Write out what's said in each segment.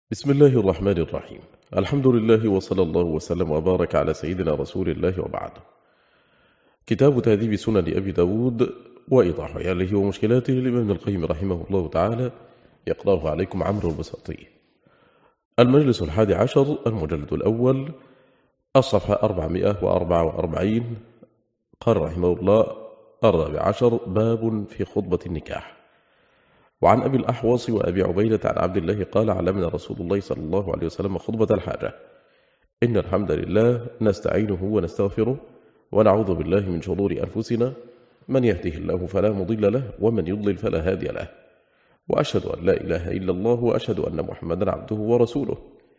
بسم الله الرحمن الرحيم. الحمد لله وصلى الله وسلم وبارك على سيدنا رسول الله وبعد. كتاب تهذيب سنن أبي داود وإيضاح عياله ومشكلاته لابن القيم رحمه الله تعالى، يقرأه عليكم عمرو البساطي. المجلس 11، المجلد الأول، الصفحة 444. قال رحمه الله: 14، باب في خطبة النكاح. وعن أبي الأحوص وأبي عبيدة عن عبد الله قال: علمنا رسول الله صلى الله عليه وسلم خطبة الحاجة: إن الحمد لله نستعينه ونستغفره ونعوذ بالله من شرور أنفسنا، من يهده الله فلا مضل له ومن يضلل فلا هادي له، وأشهد أن لا إله إلا الله وأشهد أن محمدا عبده ورسوله.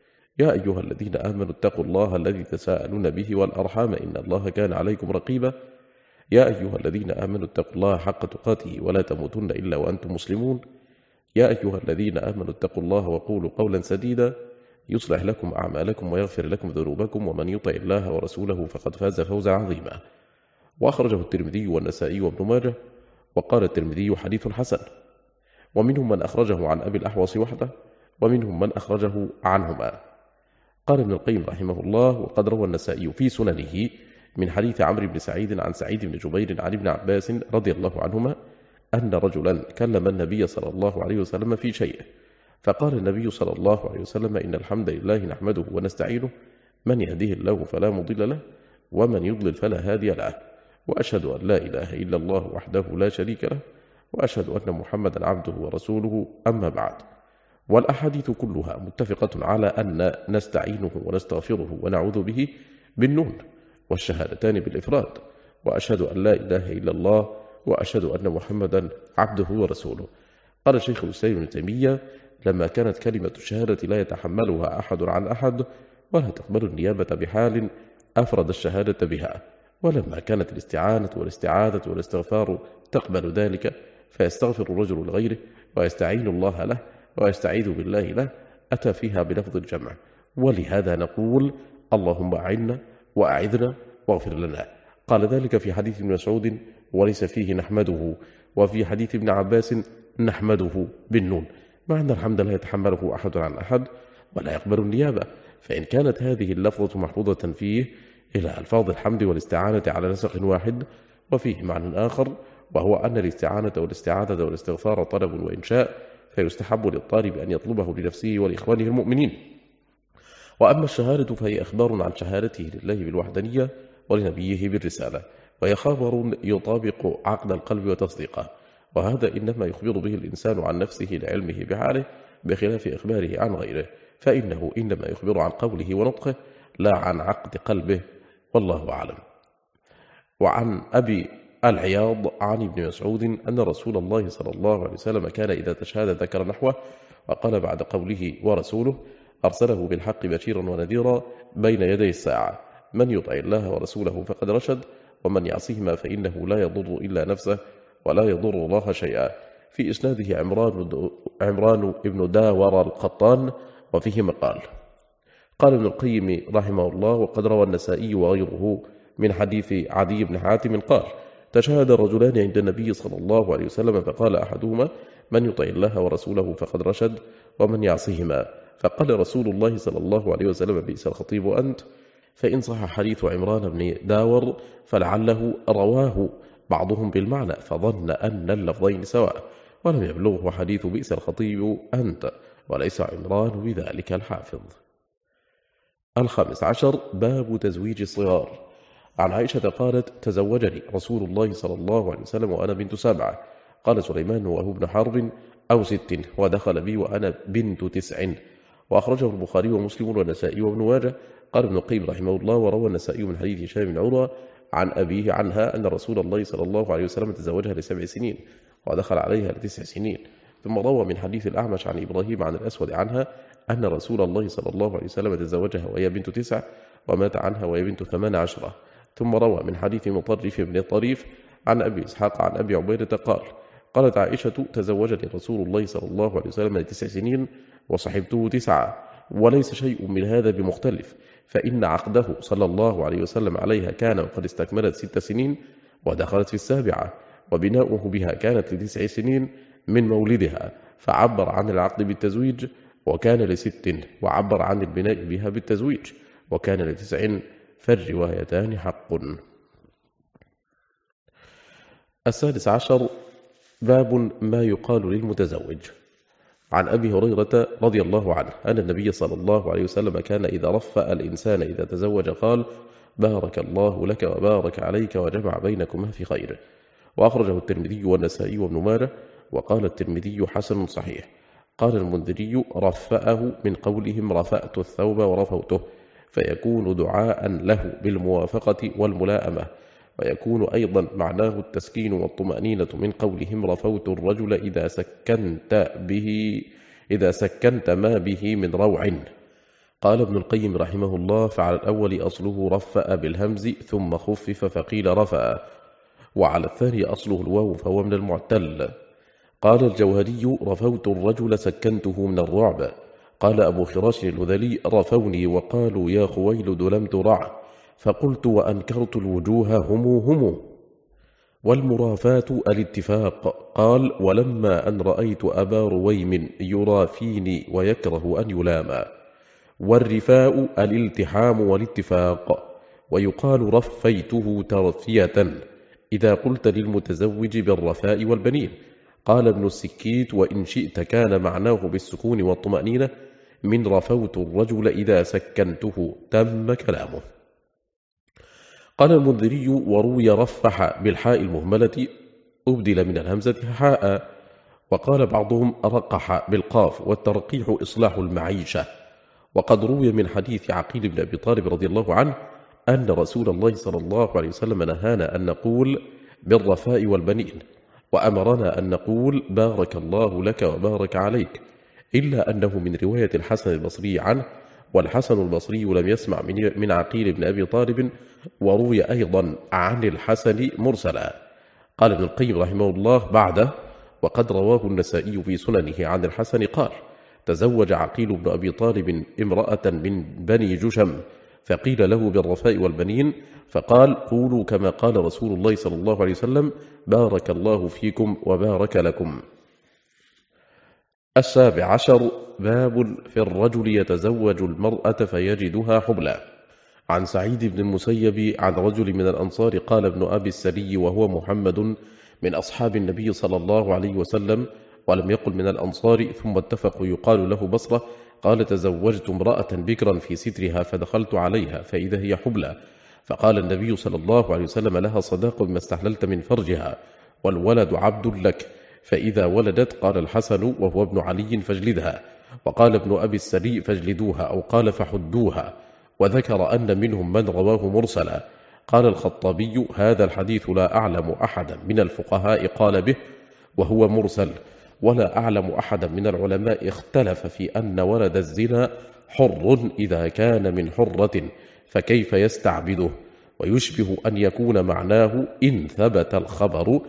يا أيها الذين آمنوا اتقوا الله الذي تساءلون به والأرحام إن الله كان عليكم رقيبا. يا أيها الذين آمنوا اتقوا الله حق تقاته ولا تموتن إلا وأنتم مسلمون. يا أيها الذين آمنوا اتقوا الله وقولوا قولا سديدا يصلح لكم أعمالكم ويغفر لكم ذنوبكم، ومن يطع الله ورسوله فقد فاز فوزا عظيما. وأخرجه الترمذي والنسائي وابن ماجه، وقال الترمذي حديث حسن. ومنهم من أخرجه عن أبي الأحوص وحده، ومنهم من أخرجه عنهما. قال ابن القيم رحمه الله: وقد روى النسائي في سننه من حديث عمرو بن سعيد عن سعيد بن جبير عن ابن عباس رضي الله عنهما أن رجلا كلم النبي صلى الله عليه وسلم في شيء، فقال النبي صلى الله عليه وسلم: إن الحمد لله نحمده ونستعينه، من يهده الله فلا مضل له ومن يضلل فلا هادي له، وأشهد أن لا إله إلا الله وحده لا شريك له، وأشهد أن محمدا عبده ورسوله. أما بعد، والأحاديث كلها متفقة على أن نستعينه ونستغفره ونعوذ به بالنون، والشهادتان بالإفراد، وأشهد أن لا إله إلا الله وأشهد أن محمدا عبده ورسوله. قال شيخ الإسلام ابن تيمية: لما كانت كلمة الشهادة لا يتحملها أحد عن أحد ولا تقبل النيابة بحال، أفرد الشهادة بها. ولما كانت الاستعانة والاستعاذة والاستغفار تقبل ذلك، فيستغفر الرجل لغيره ويستعين الله له ويستعيذ بالله له، أتى فيها بلفظ الجمع. ولهذا نقول: اللهم أعنا وأعذنا واغفر لنا. قال ذلك في حديث ابن مسعود: وليس فيه نحمده، وفي حديث ابن عباس: نحمده بالنون، مع أن الحمد لا يتحمله أحد عن أحد ولا يقبل النيابة، فإن كانت هذه اللفظة محفوظة فيه إلى ألفاظ الحمد والاستعانة على نسق واحد. وفيه معنى آخر، وهو أن الاستعانة والاستعاذة والاستغفار طلب وإنشاء، فيستحب للطالب أن يطلبه لنفسه ولإخوانه المؤمنين. وأما الشهادة فهي أخبار عن شهادته لله بالوحدانية ولنبيه بالرسالة، وهي خبر يطابق عقد القلب وتصديقه، وهذا إنما يخبر به الإنسان عن نفسه لعلمه بحاله، بخلاف إخباره عن غيره، فإنه إنما يخبر عن قوله ونطقه لا عن عقد قلبه، والله أعلم. وعن أبي العياض عن ابن مسعود أن رسول الله صلى الله عليه وسلم كان إذا تشهد ذكر نحوه، وقال بعد قوله ورسوله: أرسله بالحق بشيرا ونذيرا بين يدي الساعة، من يطع الله ورسوله فقد رشد، ومن يعصيهما فإنه لا يضر إلا نفسه ولا يضر الله شيئا. في إسناده عمران ابن داور القطان، وفيه مقال. قال ابن القيم رحمه الله: وقد روى النسائي وغيره من حديث عدي بن حاتم قال: تشهد رجلان عند النبي صلى الله عليه وسلم، فقال أحدهما: من يطع الله ورسوله فقد رشد، ومن يعصيهما. فقال رسول الله صلى الله عليه وسلم: بئس الخطيب أنت. فإن صح حديث عمران بن داور فلعله رواه بعضهم بالمعنى فظن أن اللفظين سواء، ولم يبلغه حديث بئس الخطيب أنت، وليس عمران بذلك الحافظ. 15، باب تزويج الصغار. عن عائشة قالت: تزوجني رسول الله صلى الله عليه وسلم وأنا بنت 7. قال سليمان: وهو ابن حرب أو 6، ودخل بي وأنا بنت 9. وأخرجه البخاري ومسلم والنسائي وابن ماجه. قال ابن القيم رحمه الله: وروى النسائي من حديث هشام بن عروة عن أبيه عنها أن رسول الله صلى الله عليه وسلم تزوجها ل7 سنين ودخل عليها ل9 سنين. ثم روى من حديث الأعمش عن إبراهيم عن الأسود عنها أن رسول الله صلى الله عليه وسلم تزوجها وهي بنت 9 ومات عنها وهي بنت 18. ثم روى من حديث مطرف بن الطريف عن أبي إسحاق عن أبي عبيدة قال: قالت عائشة: تزوجني رسول الله صلى الله عليه وسلم ل9 سنين وصحبته 9، وليس شيء من هذا بمختلف، فإن عقده صلى الله عليه وسلم عليها كان وقد استكملت 6 سنين ودخلت في 7، وبناؤه بها كانت ل9 سنين من مولدها، فعبر عن العقد بالتزويج وكان ل6 وعبر عن البناء بها بالتزويج، وكان ل9 فالروايتان حق. 16. باب ما يقال للمتزوج. عن أبي هريرة رضي الله عنه أن النبي صلى الله عليه وسلم كان إذا رفأ الإنسان إذا تزوج قال: بارك الله لك وبارك عليك وجمع بينكما في خير. وأخرجه الترمذي والنسائي وابن ماجه، وقال الترمذي حسن صحيح. قال المنذري: رفأه من قولهم رفأت الثوب ورفوته، فيكون دعاء له بالموافقة والملائمة، ويكون أيضا معناه التسكين والطمأنينة من قولهم رفوت الرجل إذا سكنت ما به من روع. قال ابن القيم رحمه الله: فعلى الأول أصله رفأ بالهمز ثم خفف فقيل رفأ، وعلى الثاني أصله الواو فهو من المعتل. قال الجوهري: رفوت الرجل سكنته من الرعب. قال أبو خراش الهذلي: رفوني وقالوا يا خويلد لم ترع، فقلت وأنكرت الوجوه هم. والمرافات الاتفاق. قال: ولما أن رأيت أبا رويم يرافيني ويكره أن يلام. والرفاء الالتحام والاتفاق. ويقال رفيته ترفية إذا قلت للمتزوج بالرفاء والبنين. قال ابن السكيت: وإن شئت كان معناه بالسكون والطمأنينة من رفوت الرجل إذا سكنته. تم كلامه. قال المنذري: وروي رفح بالحاء المهملة أبدل من الهمزة حاء. وقال بعضهم رقح بالقاف، والترقيح إصلاح المعيشة. وقد روي من حديث عقيل بن أبي طالب رضي الله عنه أن رسول الله صلى الله عليه وسلم نهانا أن نقول بالرفاء والبنين، وأمرنا أن نقول بارك الله لك وبارك عليك، إلا أنه من رواية الحسن البصري عنه، والحسن البصري لم يسمع من عقيل بن أبي طالب، وروي أيضا عن الحسن مرسلا. قال ابن القيم رحمه الله بعده: وقد رواه النسائي في سننه عن الحسن قال: تزوج عقيل بن أبي طالب امرأة من بني جشم، فقيل له بالرفاء والبنين، فقال: قولوا كما قال رسول الله صلى الله عليه وسلم: بارك الله فيكم وبارك لكم. 17. باب في الرجل يتزوج المرأة فيجدها حبلا. عن سعيد بن المسيب عن رجل من الأنصار قال ابن أبي السري وهو محمد من أصحاب النبي صلى الله عليه وسلم، ولم يقل من الأنصار، ثم اتفقوا يقال له بصرة، قال: تزوجت امرأة بكرا في سترها فدخلت عليها فإذا هي حبلى، فقال النبي صلى الله عليه وسلم: لها صداق بما استحللت من فرجها، والولد عبد لك، فإذا ولدت قال الحسن وهو ابن علي: فاجلدها. وقال ابن أبي السري: فاجلدوها، أو قال فحدوها. وذكر أن منهم من رواه مرسلا. قال الخطابي: هذا الحديث لا أعلم أحدا من الفقهاء قال به وهو مرسل، ولا أعلم أحدا من العلماء اختلف في أن ولد الزنا حر إذا كان من حرة، فكيف يستعبده؟ ويشبه أن يكون معناه إن ثبت الخبر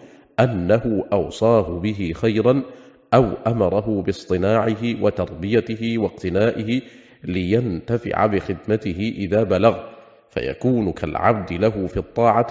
أنه أوصاه به خيرا أو أمره باصطناعه وتربيته واقتنائه لينتفع بخدمته إذا بلغ، فيكون كالعبد له في الطاعة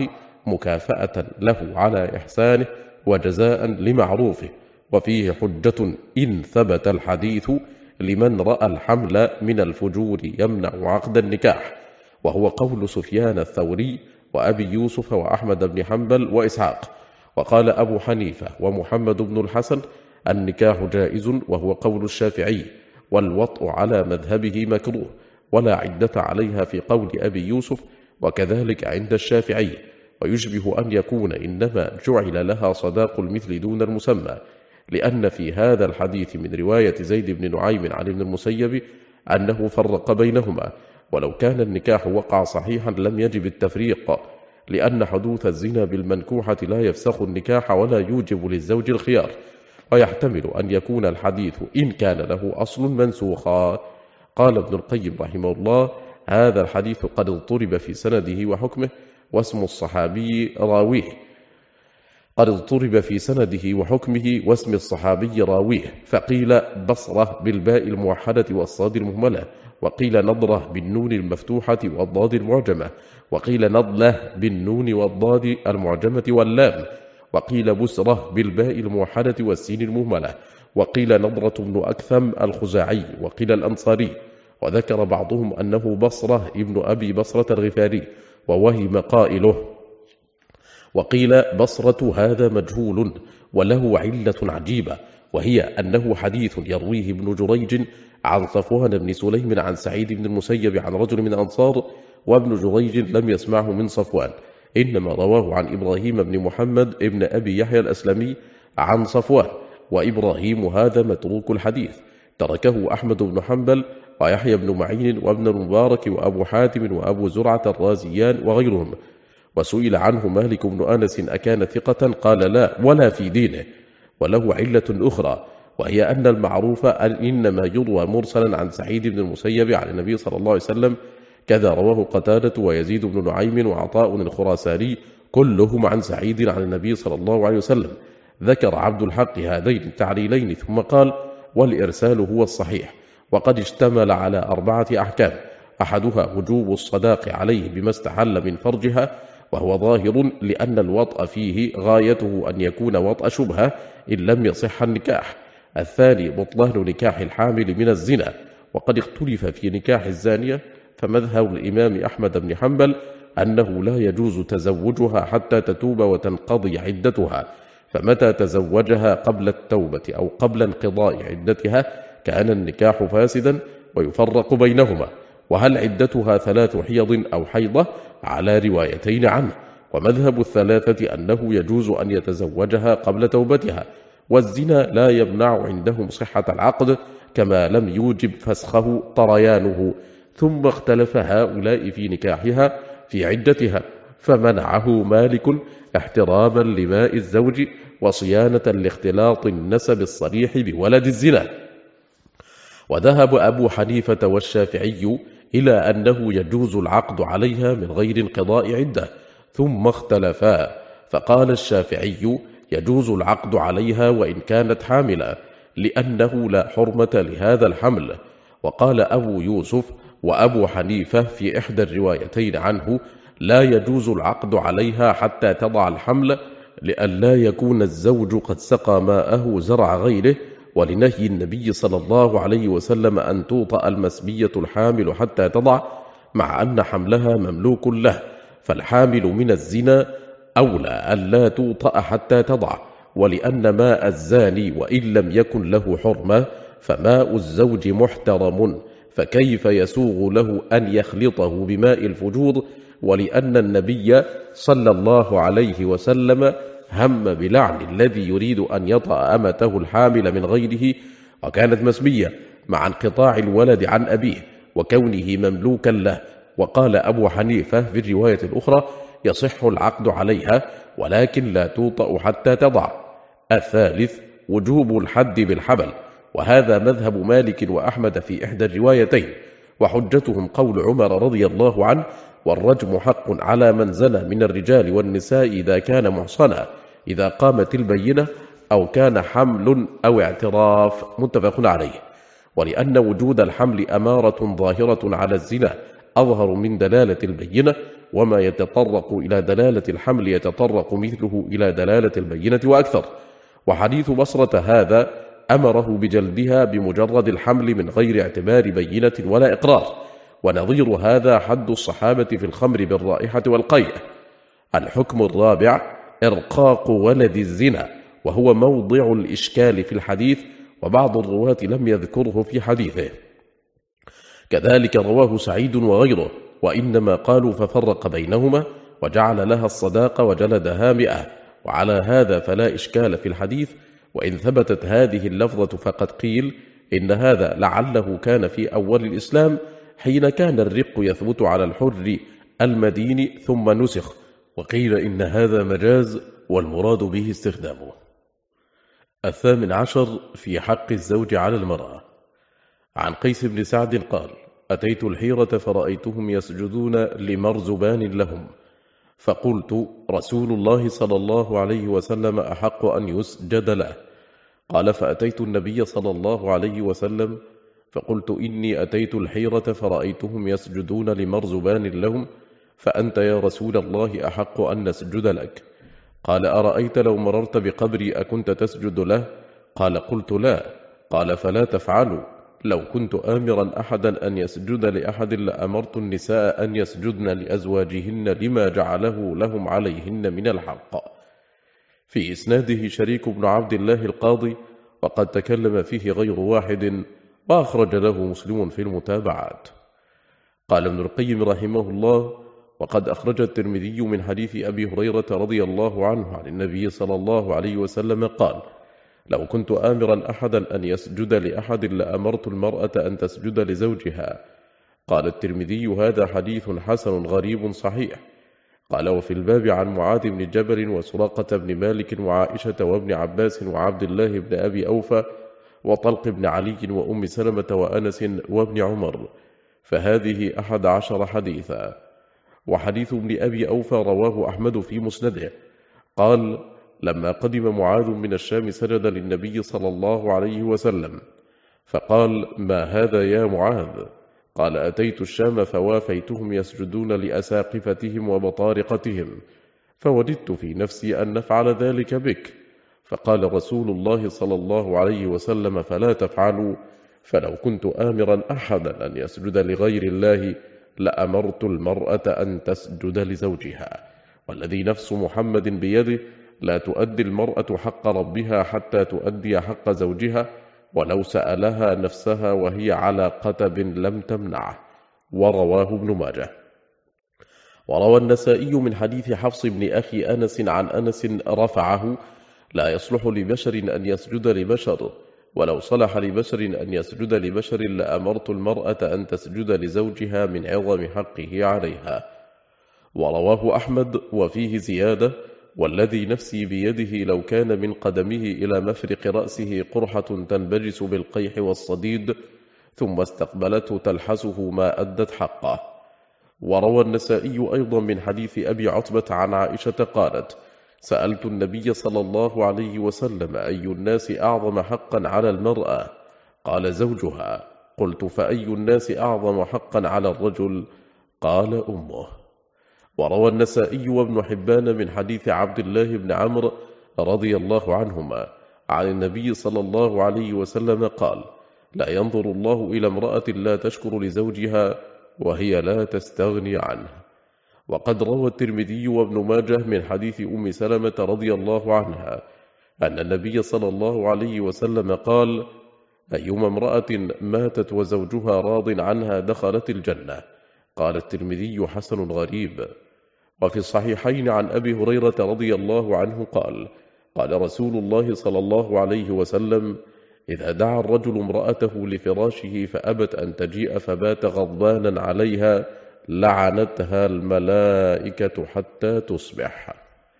مكافأة له على إحسانه وجزاء لمعروفه. وفيه حجة إن ثبت الحديث لمن رأى الحمل من الفجور يمنع عقد النكاح، وهو قول سفيان الثوري وأبي يوسف وأحمد بن حنبل وإسحاق. وقال أبو حنيفة ومحمد بن الحسن: النكاح جائز، وهو قول الشافعي، والوطء على مذهبه مكروه، ولا عدة عليها في قول أبي يوسف، وكذلك عند الشافعي. ويشبه أن يكون إنما جعل لها صداق المثل دون المسمى، لأن في هذا الحديث من رواية زيد بن نعيم عن ابن المسيب أنه فرق بينهما، ولو كان النكاح وقع صحيحا لم يجب التفريق، لأن حدوث الزنا بالمنكوحة لا يفسخ النكاح ولا يوجب للزوج الخيار. ويحتمل أن يكون الحديث إن كان له أصل منسوخا. قال ابن القيم رحمه الله: هذا الحديث قد اضطرب في سنده وحكمه، واسم الصحابي راويه. قد اضطرب في سنده وحكمه واسم الصحابي راويه، فقيل بصرة بالباء الموحدة والصاد المهملة، وقيل نضرة بالنون المفتوحة والضاد المعجمة، وقيل نضلة بالنون والضاد المعجمة واللام، وقيل بسرة بالباء الموحدة والسين المهملة، وقيل نضرة بن أكثم الخزاعي، وقيل الأنصاري، وذكر بعضهم أنه بصرة ابن أبي بصرة الغفاري، ووهم قائله، وقيل بصرة هذا مجهول وله علة عجيبة، وهي أنه حديث يرويه ابن جريج عن صفوان بن سليم عن سعيد بن المسيب عن رجل من الأنصار، وابن جريج لم يسمعه من صفوان، إنما رواه عن إبراهيم بن محمد ابن أبي يحيى الأسلمي عن صفوان، وإبراهيم هذا متروك الحديث، تركه أحمد بن حنبل ويحيى بن معين وابن المبارك وأبو حاتم وأبو زرعة الرازيان وغيرهم. وسئل عنه مالك بن أنس أكان ثقة؟ قال لا، ولا في دينه. وله علة أخرى، وهي أن المعروف إنما يروى مرسلا عن سعيد بن المسيب عن النبي صلى الله عليه وسلم، كذا رواه قتادة ويزيد بن نعيم وعطاء الخراساني كلهم عن سعيد عن النبي صلى الله عليه وسلم. ذكر عبد الحق هذين التعليلين ثم قال: والإرسال هو الصحيح، وقد اشتمل على 4 أحكام، أحدها وجوب الصداق عليه بما استحل من فرجها، وهو ظاهر لأن الوطأ فيه غايته أن يكون وطأ شبهة إن لم يصح النكاح. الثاني بطلان نكاح الحامل من الزنا، وقد اختلف في نكاح الزانية، فمذهب الإمام أحمد بن حنبل أنه لا يجوز تزوجها حتى تتوب وتنقضي عدتها، فمتى تزوجها قبل التوبة أو قبل انقضاء عدتها كان النكاح فاسدا، ويفرق بينهما. وهل عدتها 3 حيض أو حيضة؟ على روايتين عنه. ومذهب الثلاثة أنه يجوز أن يتزوجها قبل توبتها، والزنا لا يمنع عندهم صحة العقد، كما لم يوجب فسخه طريانه. ثم اختلف هؤلاء في نكاحها في عدتها، فمنعه مالك احتراما لماء الزوج وصيانة لاختلاط النسب الصريح بولد الزنا. وذهب أبو حنيفة والشافعي إلى أنه يجوز العقد عليها من غير انقضاء عدة، ثم اختلفا، فقال الشافعي يجوز العقد عليها وإن كانت حاملة، لأنه لا حرمة لهذا الحمل. وقال أبو يوسف وأبو حنيفة في إحدى الروايتين عنه لا يجوز العقد عليها حتى تضع الحمل، لئلا يكون الزوج قد سقى ماءه زرع غيره، ولنهي النبي صلى الله عليه وسلم أن توطأ المسبية الحامل حتى تضع، مع أن حملها مملوك له، فالحامل من الزنا أولى ألا توطأ حتى تضع. ولأن ماء الزاني وإن لم يكن له حرمة فماء الزوج محترم، فكيف يسوغ له أن يخلطه بماء الفجور؟ ولأن النبي صلى الله عليه وسلم هم بلعن الذي يريد أن يطأ أمته الحامل من غيره، وكانت مسبية مع انقطاع الولد عن أبيه وكونه مملوكا له. وقال أبو حنيفة في الرواية الأخرى يصح العقد عليها ولكن لا توطأ حتى تضع. الثالث وجوب الحد بالحبل، وهذا مذهب مالك وأحمد في إحدى الروايتين، وحجتهم قول عمر رضي الله عنه: والرجم حق على من زنى من الرجال والنساء إذا كان محصنا، إذا قامت البينة أو كان حمل أو اعتراف، متفق عليه. ولأن وجود الحمل أمارة ظاهرة على الزنا أظهر من دلالة البينة، وما يتطرق إلى دلالة الحمل يتطرق مثله إلى دلالة البينة وأكثر. وحديث بصرة هذا أمره بجلدها بمجرد الحمل من غير اعتبار بينة ولا إقرار، ونظير هذا حد الصحابة في الخمر بالرائحة والقيء. الحكم الرابع إرقاق ولد الزنا، وهو موضع الإشكال في الحديث، وبعض الرواة لم يذكره في حديثه، كذلك رواه سعيد وغيره، وإنما قالوا ففرق بينهما وجعل لها الصداق وجلدها 100. وعلى هذا فلا إشكال في الحديث. وإن ثبتت هذه اللفظة فقد قيل إن هذا لعله كان في أول الإسلام، حين كان الرق يثبت على الحر المدين ثم نسخ، وقيل إن هذا مجاز والمراد به استخدامه. 18 في حق الزوج على المرأة. عن قيس بن سعد قال: أتيت الحيرة فرأيتهم يسجدون لمرزبان لهم، فقلت: رسول الله صلى الله عليه وسلم أحق أن يسجد له. قال: فأتيت النبي صلى الله عليه وسلم فقلت: إني أتيت الحيرة فرأيتهم يسجدون لمرزبان لهم، فأنت يا رسول الله أحق أن نسجد لك. قال: أرأيت لو مررت بقبري أكنت تسجد له؟ قال: قلت: لا. قال: فلا تفعلوا. لو كنت آمرا أحدا أن يسجد لأحد لأمرت النساء أن يسجدن لأزواجهن لما جعله لهم عليهن من الحق. في إسناده شريك بن عبد الله القاضي، وقد تكلم فيه غير واحد، وأخرج له مسلم في المتابعات. قال ابن القيم رحمه الله: وقد أخرج الترمذي من حديث أبي هريرة رضي الله عنه عن النبي صلى الله عليه وسلم قال: لو كنت آمرا أحدا أن يسجد لأحد لأمرت المرأة أن تسجد لزوجها. قال الترمذي: هذا حديث حسن غريب صحيح. قال: وفي الباب عن معاذ بن جبل وسراقة بن مالك وعائشة وابن عباس وعبد الله بن أبي أوفى وطلق بن علي وأم سلمة وأنس وابن عمر، فهذه 11 حديثا. وحديث ابن أبي أوفى رواه أحمد في مسنده. قال: لما قدم معاذ من الشام سجد للنبي صلى الله عليه وسلم، فقال: ما هذا يا معاذ؟ قال: أتيت الشام فوافيتهم يسجدون لأساقفتهم وبطارقتهم، فوددت في نفسي أن نفعل ذلك بك. فقال رسول الله صلى الله عليه وسلم: فلا تفعلوا. فلو كنت آمرا أحدا أن يسجد لغير الله لأمرت المرأة أن تسجد لزوجها، والذي نفس محمد بيده لا تؤدي المرأة حق ربها حتى تؤدي حق زوجها، ولو سألها نفسها وهي على قتب لم تمنعه. ورواه ابن ماجه. وروى النسائي من حديث حفص بن أخي أنس عن أنس رفعه: لا يصلح لبشر أن يسجد لبشر، ولو صلح لبشر أن يسجد لبشر لأمرت المرأة أن تسجد لزوجها من عظم حقه عليها. ورواه أحمد وفيه زيادة: والذي نفسي بيده لو كان من قدمه إلى مفرق رأسه قرحة تنبجس بالقيح والصديد ثم استقبلته تلحسه ما أدت حقه. وروى النسائي أيضا من حديث أبي عتبة عن عائشة قالت: سألت النبي صلى الله عليه وسلم: أي الناس أعظم حقا على المرأة؟ قال: زوجها. قلت: فأي الناس أعظم حقا على الرجل؟ قال: أمه. وروى النسائي وابن حبان من حديث عبد الله بن عمرو رضي الله عنهما عن النبي صلى الله عليه وسلم قال: لا ينظر الله إلى امرأة لا تشكر لزوجها وهي لا تستغني عنه. وقد روى الترمذي وابن ماجه من حديث أم سلمة رضي الله عنها أن النبي صلى الله عليه وسلم قال: أيما امرأة ماتت وزوجها راض عنها دخلت الجنة. قال الترمذي: حسن غريب. وفي الصحيحين عن أبي هريرة رضي الله عنه قال: قال رسول الله صلى الله عليه وسلم: إذا دعا الرجل امرأته لفراشه فأبت أن تجيء فبات غضبانا عليها لعنتها الملائكة حتى تصبح.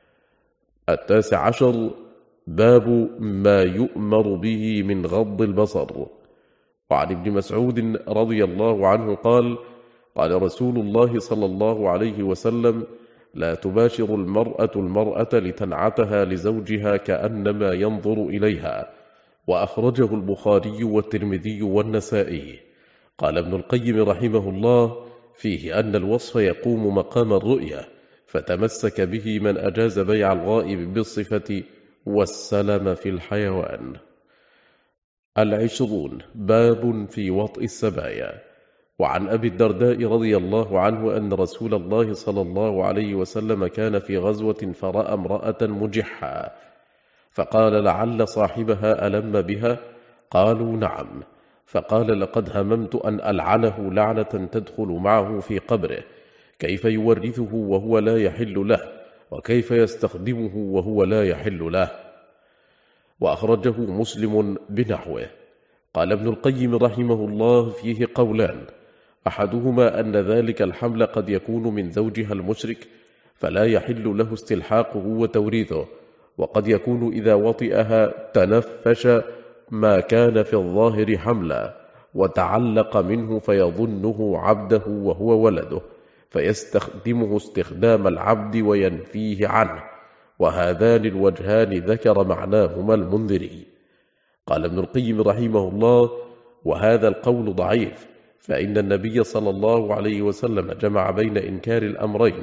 19. باب ما يؤمر به من غض البصر. وعن ابن مسعود رضي الله عنه قال: قال رسول الله صلى الله عليه وسلم: لا تباشر المرأة لتنعتها لزوجها كأنما ينظر إليها. وأخرجه البخاري والترمذي والنسائي. قال ابن القيم رحمه الله: فيه أن الوصف يقوم مقام الرؤية، فتمسك به من أجاز بيع الغائب بالصفة والسلم في الحيوان. 20. باب في وطء السبايا. وعن أبي الدرداء رضي الله عنه أن رسول الله صلى الله عليه وسلم كان في غزوة فرأى امرأة مجحة، فقال: لعل صاحبها ألم بها؟ قالوا: نعم. فقال: لقد هممت أن ألعنه لعنة تدخل معه في قبره، كيف يورثه وهو لا يحل له، وكيف يستخدمه وهو لا يحل له. وأخرجه مسلم بنحوه. قال ابن القيم رحمه الله: فيه قولان: أحدهما أن ذلك الحمل قد يكون من زوجها المشرك فلا يحل له استلحاقه وتوريثه، وقد يكون إذا وطئها تنفش ما كان في الظاهر حملا وتعلق منه فيظنه عبده وهو ولده، فيستخدمه استخدام العبد وينفيه عنه. وهذان الوجهان ذكر معناهما المنذري. قال ابن القيم رحمه الله: وهذا القول ضعيف، فإن النبي صلى الله عليه وسلم جمع بين إنكار الأمرين،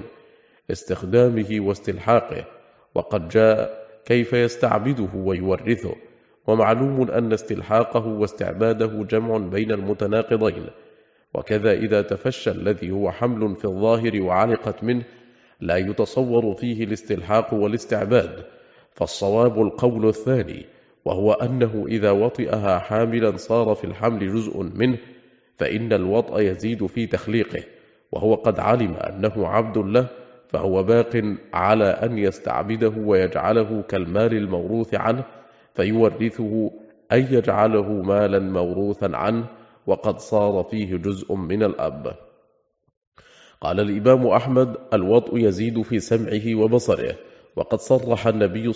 استخدامه واستلحاقه، وقد جاء كيف يستعبده ويورثه، ومعلوم أن استلحاقه واستعباده جمع بين المتناقضين، وكذا إذا تفشى الذي هو حمل في الظاهر وعلقت منه لا يتصور فيه الاستلحاق والاستعباد، فالصواب القول الثاني، وهو أنه إذا وطئها حاملا صار في الحمل جزء منه، فإن الوطأ يزيد في تخليقه، وهو قد علم أنه عبد له، فهو باق على أن يستعبده ويجعله كالمال الموروث عنه، فيورثه أن يجعله مالا موروثا عنه، وقد صار فيه جزء من الأب. قال الإمام أحمد: الوطء يزيد في سمعه وبصره، وقد صرح النبي